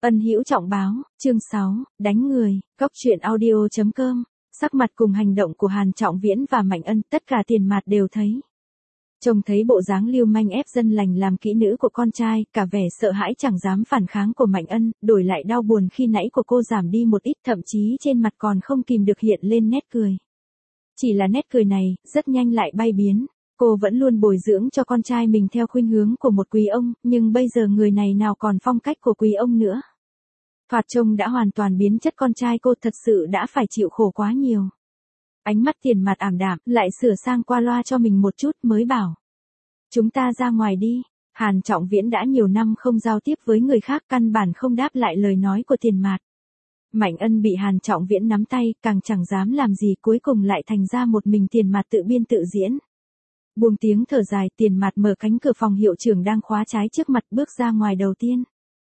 Ân Hữu Trọng báo, chương 6, đánh người, góc truyện audio.com, sắc mặt cùng hành động của Hàn Trọng Viễn và Mạnh Ân tất cả tiền mặt đều thấy. Trông thấy bộ dáng lưu manh ép dân lành làm kỹ nữ của con trai, cả vẻ sợ hãi chẳng dám phản kháng của Mạnh Ân, đổi lại đau buồn khi nãy của cô giảm đi một ít, thậm chí trên mặt còn không kìm được hiện lên nét cười. Chỉ là nét cười này, rất nhanh lại bay biến. Cô vẫn luôn bồi dưỡng cho con trai mình theo khuynh hướng của một quý ông, nhưng bây giờ người này nào còn phong cách của quý ông nữa. Thoạt trông đã hoàn toàn biến chất, con trai cô thật sự đã phải chịu khổ quá nhiều. Ánh mắt tiền mặt ảm đạm, lại sửa sang qua loa cho mình một chút mới bảo. Chúng ta ra ngoài đi. Hàn Trọng Viễn đã nhiều năm không giao tiếp với người khác, căn bản không đáp lại lời nói của tiền mặt. Mạnh Ân bị Hàn Trọng Viễn nắm tay, càng chẳng dám làm gì, cuối cùng lại thành ra một mình tiền mặt tự biên tự diễn. Buông tiếng thở dài, tiền mặt mở cánh cửa phòng hiệu trưởng đang khóa trái trước mặt bước ra ngoài đầu tiên.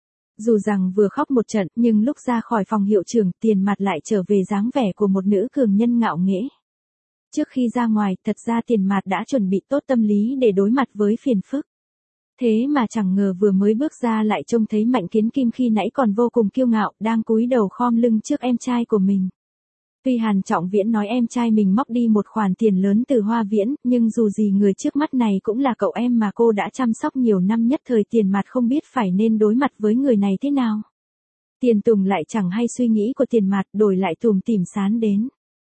Dù rằng vừa khóc một trận, nhưng lúc ra khỏi phòng hiệu trưởng, tiền mặt lại trở về dáng vẻ của một nữ cường nhân ngạo nghễ. Trước khi ra ngoài, thật ra tiền mặt đã chuẩn bị tốt tâm lý để đối mặt với phiền phức. Thế mà chẳng ngờ vừa mới bước ra lại trông thấy Mạnh Kiến Kim khi nãy còn vô cùng kiêu ngạo, đang cúi đầu khom lưng trước em trai của mình. Tuy Hàn Trọng Viễn nói em trai mình móc đi một khoản tiền lớn từ Hoa Viễn, nhưng dù gì người trước mắt này cũng là cậu em mà cô đã chăm sóc nhiều năm, nhất thời tiền mặt không biết phải nên đối mặt với người này thế nào. Tiền Tùng lại chẳng hay suy nghĩ của tiền mặt, đổi lại tủm tỉm sán đến.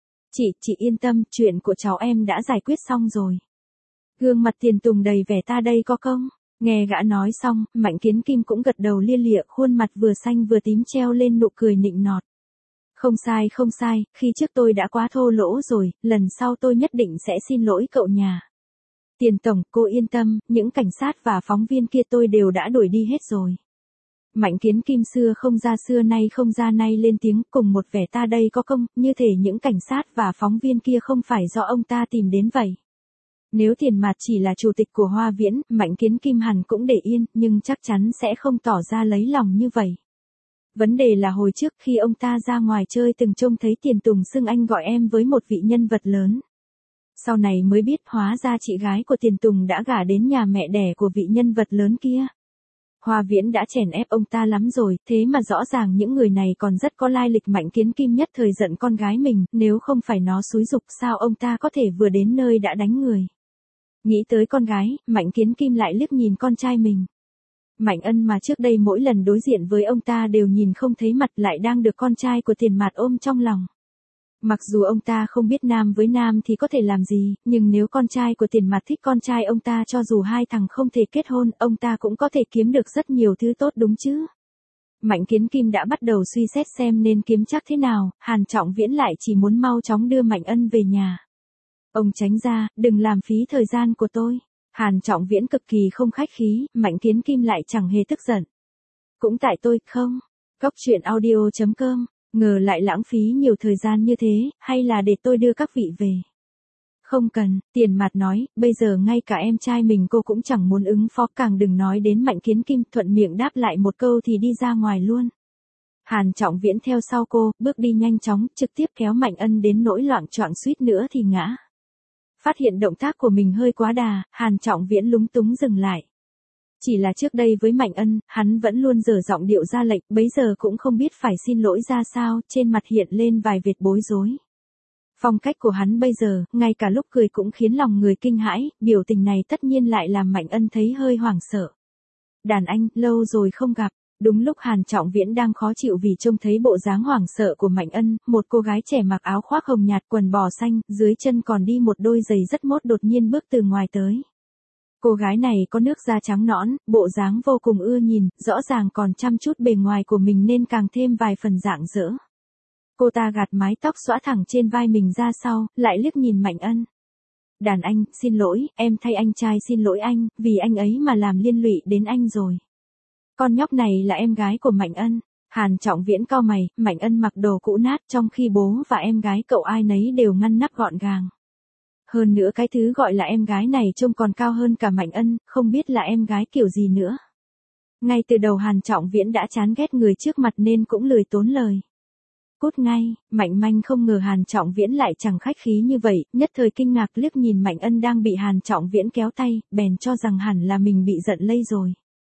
Chị yên tâm, chuyện của cháu em đã giải quyết xong rồi. Gương mặt Tiền Tùng đầy vẻ ta đây có công. Nghe gã nói xong, Mạnh Kiến Kim cũng gật đầu lia lịa, khuôn mặt vừa xanh vừa tím treo lên nụ cười nịnh nọt. Không sai, khi trước tôi đã quá thô lỗ rồi, lần sau tôi nhất định sẽ xin lỗi cậu nhà. Tiền Tổng, cô yên tâm, những cảnh sát và phóng viên kia tôi đều đã đuổi đi hết rồi. Mạnh Kiến Kim xưa không ra xưa nay không ra nay lên tiếng, cùng một vẻ ta đây có công, như thể những cảnh sát và phóng viên kia không phải do ông ta tìm đến vậy. Nếu tiền mặt chỉ là chủ tịch của Hoa Viễn, Mạnh Kiến Kim hẳn cũng để yên, nhưng chắc chắn sẽ không tỏ ra lấy lòng như vậy. Vấn đề là hồi trước khi ông ta ra ngoài chơi từng trông thấy Tiền Tùng xưng anh gọi em với một vị nhân vật lớn. Sau này mới biết hóa ra chị gái của Tiền Tùng đã gả đến nhà mẹ đẻ của vị nhân vật lớn kia. Hoa Viễn đã chèn ép ông ta lắm rồi, thế mà rõ ràng những người này còn rất có lai lịch. Mạnh Kiến Kim nhất thời giận con gái mình, nếu không phải nó xúi giục sao ông ta có thể vừa đến nơi đã đánh người. Nghĩ tới con gái, Mạnh Kiến Kim lại liếc nhìn con trai mình. Mạnh Ân mà trước đây mỗi lần đối diện với ông ta đều nhìn không thấy mặt, lại đang được con trai của tiền mặt ôm trong lòng. Mặc dù ông ta không biết nam với nam thì có thể làm gì, nhưng nếu con trai của tiền mặt thích con trai ông ta, cho dù hai thằng không thể kết hôn, ông ta cũng có thể kiếm được rất nhiều thứ tốt đúng chứ. Mạnh Kiến Kim đã bắt đầu suy xét xem nên kiếm chắc thế nào. Hàn Trọng Viễn lại chỉ muốn mau chóng đưa Mạnh Ân về nhà. Ông tránh ra, đừng làm phí thời gian của tôi. Hàn Trọng Viễn cực kỳ không khách khí, Mạnh Kiến Kim lại chẳng hề tức giận. Cũng tại tôi, không. Góc truyện audio.com, ngờ lại lãng phí nhiều thời gian như thế, hay là để tôi đưa các vị về. Không cần, tiền mặt nói, bây giờ ngay cả em trai mình cô cũng chẳng muốn ứng phó, càng đừng nói đến Mạnh Kiến Kim. Thuận miệng đáp lại một câu thì đi ra ngoài luôn. Hàn Trọng Viễn theo sau cô, bước đi nhanh chóng, trực tiếp kéo Mạnh Ân đến nỗi loạng choạng suýt nữa thì ngã. Phát hiện động tác của mình hơi quá đà, Hàn Trọng Viễn lúng túng dừng lại. Chỉ là trước đây với Mạnh Ân, hắn vẫn luôn dở giọng điệu ra lệnh, bấy giờ cũng không biết phải xin lỗi ra sao, trên mặt hiện lên vài vệt bối rối. Phong cách của hắn bây giờ, ngay cả lúc cười cũng khiến lòng người kinh hãi, biểu tình này tất nhiên lại làm Mạnh Ân thấy hơi hoảng sợ. Đàn anh, lâu rồi không gặp. Đúng lúc Hàn Trọng Viễn đang khó chịu vì trông thấy bộ dáng hoảng sợ của Mạnh Ân, một cô gái trẻ mặc áo khoác hồng nhạt, quần bò xanh, dưới chân còn đi một đôi giày rất mốt đột nhiên bước từ ngoài tới. Cô gái này có nước da trắng nõn, bộ dáng vô cùng ưa nhìn, rõ ràng còn chăm chút bề ngoài của mình nên càng thêm vài phần rạng rỡ. Cô ta gạt mái tóc xõa thẳng trên vai mình ra sau, lại liếc nhìn Mạnh Ân. Đàn anh, xin lỗi, em thay anh trai xin lỗi anh, vì anh ấy mà làm liên lụy đến anh rồi. Con nhóc này là em gái của Mạnh Ân. Hàn Trọng Viễn cau mày, Mạnh Ân mặc đồ cũ nát, trong khi bố và em gái cậu ai nấy đều ngăn nắp gọn gàng. Hơn nữa cái thứ gọi là em gái này trông còn cao hơn cả Mạnh Ân, không biết là em gái kiểu gì nữa. Ngay từ đầu Hàn Trọng Viễn đã chán ghét người trước mặt nên cũng lười tốn lời. Cút ngay, Mạnh Manh không ngờ Hàn Trọng Viễn lại chẳng khách khí như vậy, nhất thời kinh ngạc liếc nhìn Mạnh Ân đang bị Hàn Trọng Viễn kéo tay, bèn cho rằng hẳn là mình bị giận lây rồi.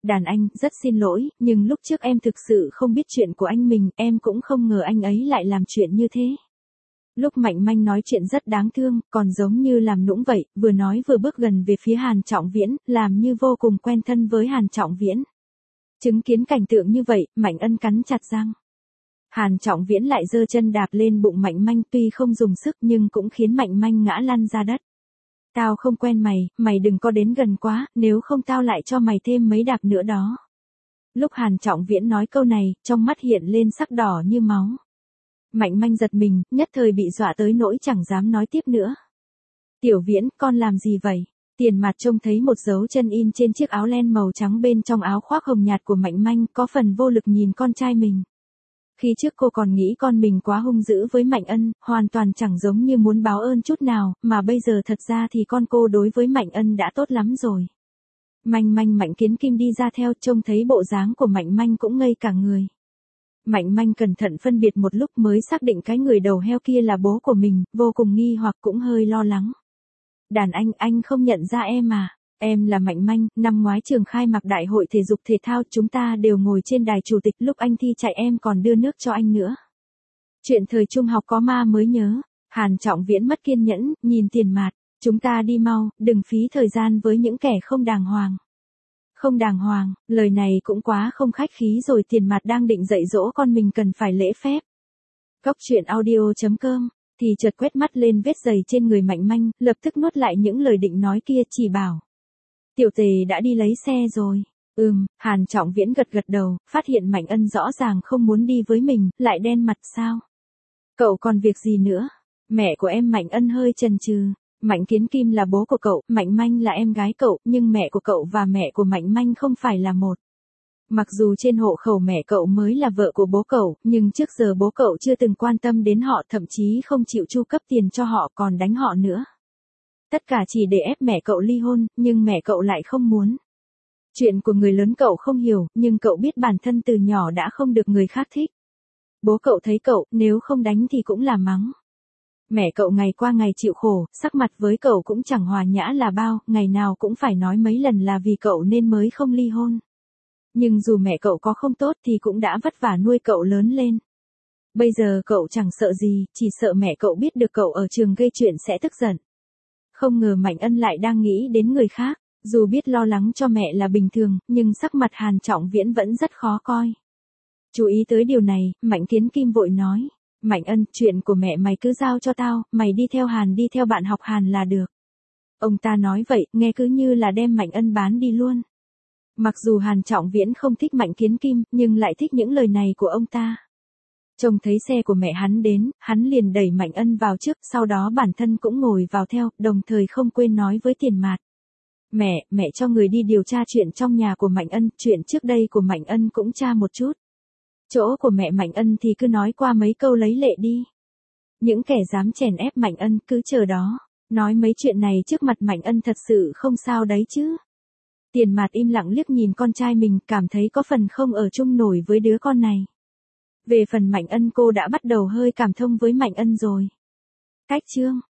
Đàn anh, rất xin lỗi, nhưng lúc trước em thực sự không biết chuyện của anh mình, em cũng không ngờ anh ấy lại làm chuyện như thế. Lúc Mạnh Manh nói chuyện rất đáng thương, còn giống như làm nũng vậy, vừa nói vừa bước gần về phía Hàn Trọng Viễn, làm như vô cùng quen thân với Hàn Trọng Viễn. Chứng kiến cảnh tượng như vậy, Mạnh Ân cắn chặt răng. Hàn Trọng Viễn lại giơ chân đạp lên bụng Mạnh Manh, tuy không dùng sức nhưng cũng khiến Mạnh Manh ngã lăn ra đất. Tao không quen mày, mày đừng có đến gần quá, nếu không tao lại cho mày thêm mấy đạp nữa đó. Lúc Hàn Trọng Viễn nói câu này, trong mắt hiện lên sắc đỏ như máu. Mạnh Manh giật mình, nhất thời bị dọa tới nỗi chẳng dám nói tiếp nữa. Tiểu Viễn, con làm gì vậy? Tiền Mạt trông thấy một dấu chân in trên chiếc áo len màu trắng bên trong áo khoác hồng nhạt của Mạnh Manh, có phần vô lực nhìn con trai mình. Khi trước cô còn nghĩ con mình quá hung dữ với Mạnh Ân, hoàn toàn chẳng giống như muốn báo ơn chút nào, mà bây giờ thật ra thì con cô đối với Mạnh Ân đã tốt lắm rồi. Mạnh Kiến Kim đi ra theo, trông thấy bộ dáng của Mạnh Manh cũng ngây cả người. Mạnh Manh cẩn thận phân biệt một lúc mới xác định cái người đầu heo kia là bố của mình, vô cùng nghi hoặc cũng hơi lo lắng. Đàn anh không nhận ra em à? Em là Mạnh Manh, năm ngoái trường khai mạc đại hội thể dục thể thao chúng ta đều ngồi trên đài chủ tịch, lúc anh thi chạy em còn đưa nước cho anh nữa. Chuyện thời trung học có ma mới nhớ. Hàn Trọng Viễn mất kiên nhẫn, nhìn Tiền Mạt, chúng ta đi mau, đừng phí thời gian với những kẻ không đàng hoàng. Không đàng hoàng, lời này cũng quá không khách khí rồi. Tiền Mạt đang định dạy dỗ con mình cần phải lễ phép. Góc truyện audio.com thì chợt quét mắt lên vết giày trên người Mạnh Manh, lập tức nuốt lại những lời định nói kia, chỉ bảo. Tiểu Tề đã đi lấy xe rồi. Hàn Trọng Viễn gật đầu, phát hiện Mạnh Ân rõ ràng không muốn đi với mình, lại đen mặt sao? Cậu còn việc gì nữa? Mẹ của em Mạnh Ân hơi chần chừ. Mạnh Kiến Kim là bố của cậu, Mạnh Manh là em gái cậu, nhưng mẹ của cậu và mẹ của Mạnh Manh không phải là một. Mặc dù trên hộ khẩu mẹ cậu mới là vợ của bố cậu, nhưng trước giờ bố cậu chưa từng quan tâm đến họ, thậm chí không chịu chu cấp tiền cho họ, còn đánh họ nữa. Tất cả chỉ để ép mẹ cậu ly hôn, nhưng mẹ cậu lại không muốn. Chuyện của người lớn cậu không hiểu, nhưng cậu biết bản thân từ nhỏ đã không được người khác thích. Bố cậu thấy cậu, nếu không đánh thì cũng là mắng. Mẹ cậu ngày qua ngày chịu khổ, sắc mặt với cậu cũng chẳng hòa nhã là bao, ngày nào cũng phải nói mấy lần là vì cậu nên mới không ly hôn. Nhưng dù mẹ cậu có không tốt thì cũng đã vất vả nuôi cậu lớn lên. Bây giờ cậu chẳng sợ gì, chỉ sợ mẹ cậu biết được cậu ở trường gây chuyện sẽ tức giận. Không ngờ Mạnh Ân lại đang nghĩ đến người khác, dù biết lo lắng cho mẹ là bình thường, nhưng sắc mặt Hàn Trọng Viễn vẫn rất khó coi. Chú ý tới điều này, Mạnh Kiến Kim vội nói, Mạnh Ân, chuyện của mẹ mày cứ giao cho tao, mày đi theo Hàn, đi theo bạn học Hàn là được. Ông ta nói vậy, nghe cứ như là đem Mạnh Ân bán đi luôn. Mặc dù Hàn Trọng Viễn không thích Mạnh Kiến Kim, nhưng lại thích những lời này của ông ta. Trông thấy xe của mẹ hắn đến, hắn liền đẩy Mạnh Ân vào trước, sau đó bản thân cũng ngồi vào theo, đồng thời không quên nói với Tiền Mạt. Mẹ cho người đi điều tra chuyện trong nhà của Mạnh Ân, chuyện trước đây của Mạnh Ân cũng tra một chút. Chỗ của mẹ Mạnh Ân thì cứ nói qua mấy câu lấy lệ đi. Những kẻ dám chèn ép Mạnh Ân cứ chờ đó, nói mấy chuyện này trước mặt Mạnh Ân thật sự không sao đấy chứ. Tiền Mạt im lặng liếc nhìn con trai mình, cảm thấy có phần không ở chung nổi với đứa con này. Về phần Mạnh Ân, cô đã bắt đầu hơi cảm thông với Mạnh Ân rồi. Cách chương